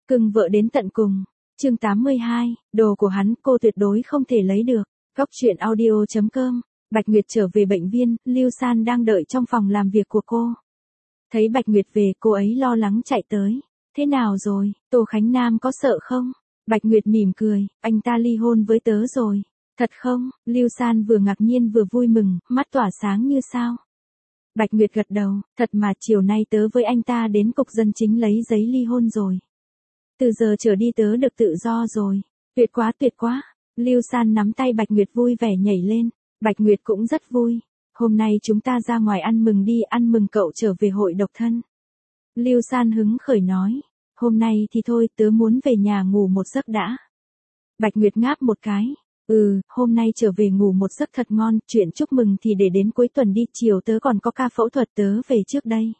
Cưng vợ đến tận cùng. Chương 82, đồ của hắn cô tuyệt đối không thể lấy được. Góc truyện audio.com. Bạch Nguyệt trở về bệnh viện, Lưu San đang đợi trong phòng làm việc của cô. Thấy Bạch Nguyệt về, cô ấy lo lắng chạy tới. Thế nào rồi, Tô Khánh Nam có sợ không? Bạch Nguyệt mỉm cười, anh ta ly hôn với tớ rồi. Thật không? Lưu San vừa ngạc nhiên vừa vui mừng, mắt tỏa sáng như sao. Bạch Nguyệt gật đầu, thật mà chiều nay tớ với anh ta đến cục dân chính lấy giấy ly hôn rồi. Từ giờ trở đi tớ được tự do rồi. Tuyệt quá tuyệt quá. Lưu San nắm tay Bạch Nguyệt vui vẻ nhảy lên. Bạch Nguyệt cũng rất vui. Hôm nay chúng ta ra ngoài ăn mừng đi, ăn mừng cậu trở về hội độc thân. Lưu San hứng khởi nói. Hôm nay thì thôi, tớ muốn về nhà ngủ một giấc đã. Bạch Nguyệt ngáp một cái. Hôm nay trở về ngủ một giấc thật ngon, chuyện chúc mừng thì để đến cuối tuần đi, chiều tớ còn có ca phẫu thuật, tớ về trước đây.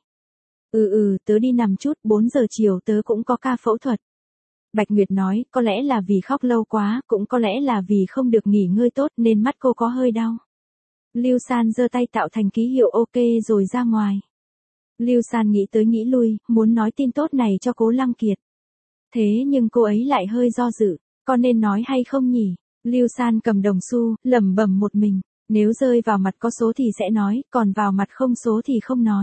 Tớ đi nằm chút, 4 giờ chiều tớ cũng có ca phẫu thuật. Bạch Nguyệt nói, có lẽ là vì khóc lâu quá, cũng có lẽ là vì không được nghỉ ngơi tốt nên mắt cô có hơi đau. Lưu San giơ tay tạo thành ký hiệu ok rồi ra ngoài. Lưu San nghĩ tới nghĩ lui, muốn nói tin tốt này cho Cố Lăng Kiệt. Thế nhưng cô ấy lại hơi do dự, có nên nói hay không nhỉ? Lưu San cầm đồng xu, lẩm bẩm một mình, nếu rơi vào mặt có số thì sẽ nói, còn vào mặt không số thì không nói.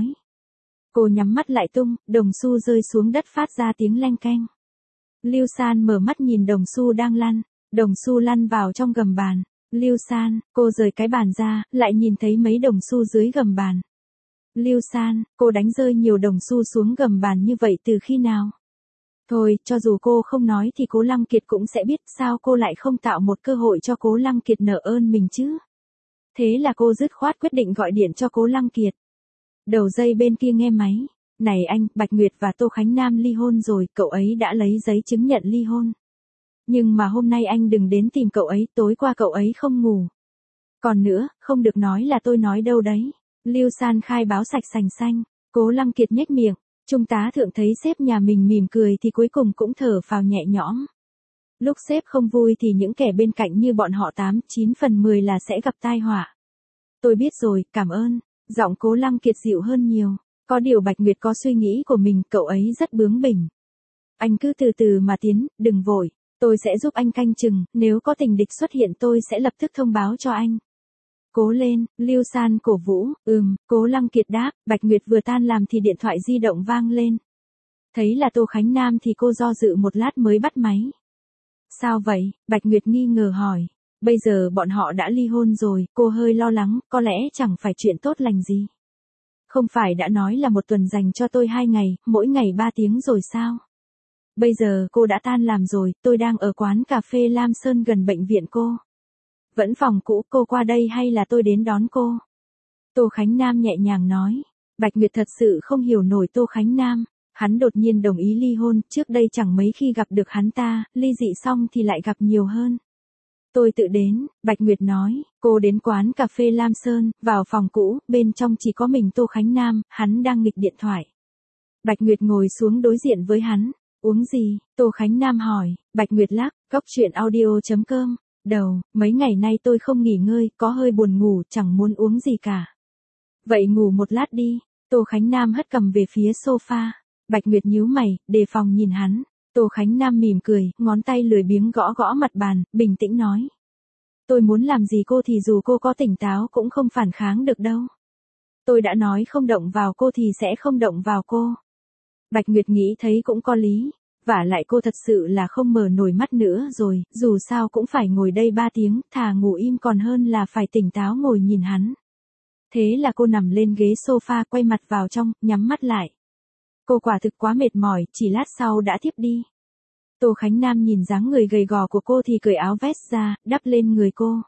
Cô nhắm mắt lại tung, đồng xu rơi xuống đất phát ra tiếng leng keng. Lưu San mở mắt nhìn đồng xu đang lăn, đồng xu lăn vào trong gầm bàn. Lưu San, cô rời cái bàn ra, lại nhìn thấy mấy đồng xu dưới gầm bàn. Lưu San, cô đánh rơi nhiều đồng xu xuống gầm bàn như vậy từ khi nào? Thôi, cho dù cô không nói thì Cố Lăng Kiệt cũng sẽ biết, sao cô lại không tạo một cơ hội cho Cố Lăng Kiệt nợ ơn mình chứ? Thế là cô dứt khoát quyết định gọi điện cho Cố Lăng Kiệt. Đầu dây bên kia nghe máy. Này anh, Bạch Nguyệt và Tô Khánh Nam ly hôn rồi, cậu ấy đã lấy giấy chứng nhận ly hôn. Nhưng mà hôm nay anh đừng đến tìm cậu ấy, tối qua cậu ấy không ngủ. Còn nữa, không được nói là tôi nói đâu đấy. Lưu San khai báo sạch sành xanh. Cố Lăng Kiệt nhếch miệng. Trung tá thượng thấy sếp nhà mình mỉm cười thì cuối cùng cũng thở phào nhẹ nhõm. Lúc sếp không vui thì những kẻ bên cạnh như bọn họ 8-9 phần 10 là sẽ gặp tai họa. Tôi biết rồi, cảm ơn. Giọng Cố Lăng Kiệt dịu hơn nhiều. Có điều Bạch Nguyệt có suy nghĩ của mình, cậu ấy rất bướng bỉnh. Anh cứ từ từ mà tiến, đừng vội. Tôi sẽ giúp anh canh chừng, nếu có tình địch xuất hiện tôi sẽ lập tức thông báo cho anh. Cố lên, Lưu San cổ vũ. Cố Lăng Kiệt đáp. Bạch Nguyệt vừa tan làm thì điện thoại di động vang lên. Thấy là Tô Khánh Nam thì cô do dự một lát mới bắt máy. Sao vậy? Bạch Nguyệt nghi ngờ hỏi. Bây giờ bọn họ đã ly hôn rồi, cô hơi lo lắng, có lẽ chẳng phải chuyện tốt lành gì. Không phải đã nói là một tuần dành cho tôi 2 ngày, mỗi ngày 3 tiếng rồi sao? Bây giờ cô đã tan làm rồi, tôi đang ở quán cà phê Lam Sơn gần bệnh viện cô. Vẫn phòng cũ, cô qua đây hay là tôi đến đón cô? Tô Khánh Nam nhẹ nhàng nói. Bạch Nguyệt thật sự không hiểu nổi Tô Khánh Nam. Hắn đột nhiên đồng ý ly hôn, trước đây chẳng mấy khi gặp được hắn ta, ly dị xong thì lại gặp nhiều hơn. Tôi tự đến, Bạch Nguyệt nói, cô đến quán cà phê Lam Sơn, vào phòng cũ, bên trong chỉ có mình Tô Khánh Nam, hắn đang nghịch điện thoại. Bạch Nguyệt ngồi xuống đối diện với hắn, uống gì? Tô Khánh Nam hỏi. Bạch Nguyệt lắc, góc truyện audio.com. Đầu, mấy ngày nay tôi không nghỉ ngơi, có hơi buồn ngủ, chẳng muốn uống gì cả. Vậy ngủ một lát đi. Tô Khánh Nam hất cầm về phía sofa. Bạch Nguyệt nhíu mày, đề phòng nhìn hắn. Tô Khánh Nam mỉm cười, ngón tay lười biếng gõ gõ mặt bàn, bình tĩnh nói. Tôi muốn làm gì cô thì dù cô có tỉnh táo cũng không phản kháng được đâu. Tôi đã nói không động vào cô thì sẽ không động vào cô. Bạch Nguyệt nghĩ thấy cũng có lý. Vả lại cô thật sự là không mở nổi mắt nữa rồi, dù sao cũng phải ngồi đây 3 tiếng, thà ngủ im còn hơn là phải tỉnh táo ngồi nhìn hắn. Thế là cô nằm lên ghế sofa quay mặt vào trong, nhắm mắt lại. Cô quả thực quá mệt mỏi, chỉ lát sau đã thiếp đi. Tô Khánh Nam nhìn dáng người gầy gò của cô thì cởi áo vest ra, đắp lên người cô.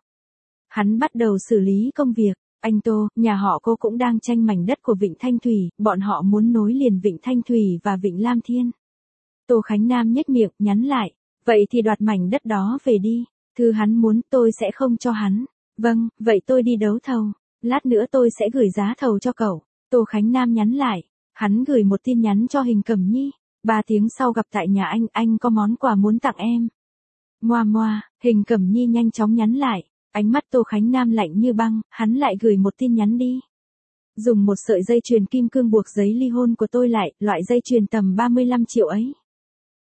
Hắn bắt đầu xử lý công việc. Anh Tô, nhà họ cô cũng đang tranh mảnh đất của Vịnh Thanh Thủy, bọn họ muốn nối liền Vịnh Thanh Thủy và Vịnh Lam Thiên. Tô Khánh Nam nhếch miệng, nhắn lại. Vậy thì đoạt mảnh đất đó về đi. Thứ hắn muốn tôi sẽ không cho hắn. Vâng, vậy tôi đi đấu thầu. Lát nữa tôi sẽ gửi giá thầu cho cậu. Tô Khánh Nam nhắn lại. Hắn gửi một tin nhắn cho Hình Cẩm Nhi. 3 tiếng sau gặp tại nhà anh có món quà muốn tặng em. Moa moa, Hình Cẩm Nhi nhanh chóng nhắn lại. Ánh mắt Tô Khánh Nam lạnh như băng, hắn lại gửi một tin nhắn đi. Dùng một sợi dây chuyền kim cương buộc giấy ly hôn của tôi lại, loại dây chuyền tầm 35 triệu ấy.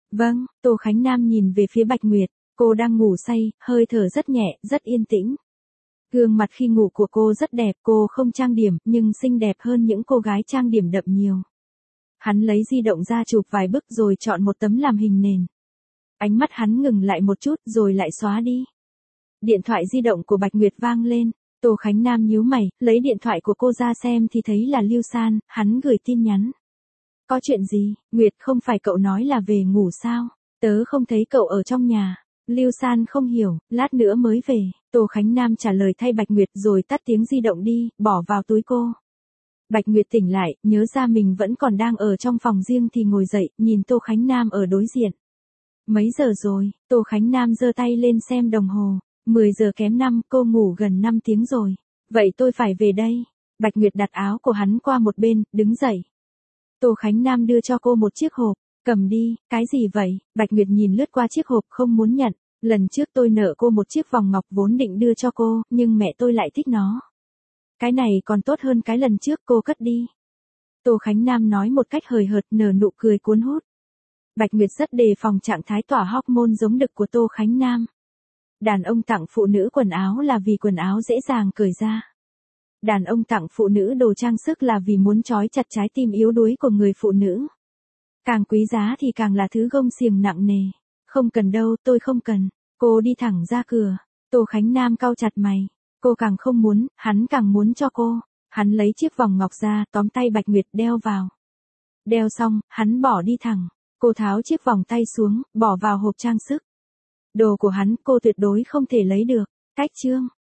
Vâng, Tô Khánh Nam nhìn về phía Bạch Nguyệt, cô đang ngủ say, hơi thở rất nhẹ, rất yên tĩnh. Gương mặt khi ngủ của cô rất đẹp, cô không trang điểm, nhưng xinh đẹp hơn những cô gái trang điểm đậm nhiều. Hắn lấy di động ra chụp vài bức rồi chọn một tấm làm hình nền. Ánh mắt hắn ngừng lại một chút rồi lại xóa đi. Điện thoại di động của Bạch Nguyệt vang lên, Tô Khánh Nam nhíu mày, lấy điện thoại của cô ra xem thì thấy là Lưu San, hắn gửi tin nhắn. Có chuyện gì, Nguyệt không phải cậu nói là về ngủ sao? Tớ không thấy cậu ở trong nhà. Lưu San không hiểu, lát nữa mới về. Tô Khánh Nam trả lời thay Bạch Nguyệt rồi tắt tiếng di động đi, bỏ vào túi cô. Bạch Nguyệt tỉnh lại, nhớ ra mình vẫn còn đang ở trong phòng riêng thì ngồi dậy, nhìn Tô Khánh Nam ở đối diện. Mấy giờ rồi? Tô Khánh Nam giơ tay lên xem đồng hồ. 10 giờ kém 5, cô ngủ gần 5 tiếng rồi. Vậy tôi phải về đây. Bạch Nguyệt đặt áo của hắn qua một bên, đứng dậy. Tô Khánh Nam đưa cho cô một chiếc hộp. Cầm đi, cái gì vậy? Bạch Nguyệt nhìn lướt qua chiếc hộp không muốn nhận. Lần trước tôi nợ cô một chiếc vòng ngọc vốn định đưa cho cô, nhưng mẹ tôi lại thích nó. Cái này còn tốt hơn cái lần trước, cô cất đi. Tô Khánh Nam nói một cách hời hợt, nở nụ cười cuốn hút. Bạch Nguyệt rất đề phòng trạng thái tỏa hormone giống đực của Tô Khánh Nam. Đàn ông tặng phụ nữ quần áo là vì quần áo dễ dàng cởi ra. Đàn ông tặng phụ nữ đồ trang sức là vì muốn trói chặt trái tim yếu đuối của người phụ nữ. Càng quý giá thì càng là thứ gông xiềng nặng nề. Không cần đâu, tôi không cần. Cô đi thẳng ra cửa. Tô Khánh Nam cau chặt mày. Cô càng không muốn, hắn càng muốn cho cô. Hắn lấy chiếc vòng ngọc ra, tóm tay Bạch Nguyệt đeo vào. Đeo xong, hắn bỏ đi thẳng. Cô tháo chiếc vòng tay xuống, bỏ vào hộp trang sức. Đồ của hắn, cô tuyệt đối không thể lấy được. Cách chương.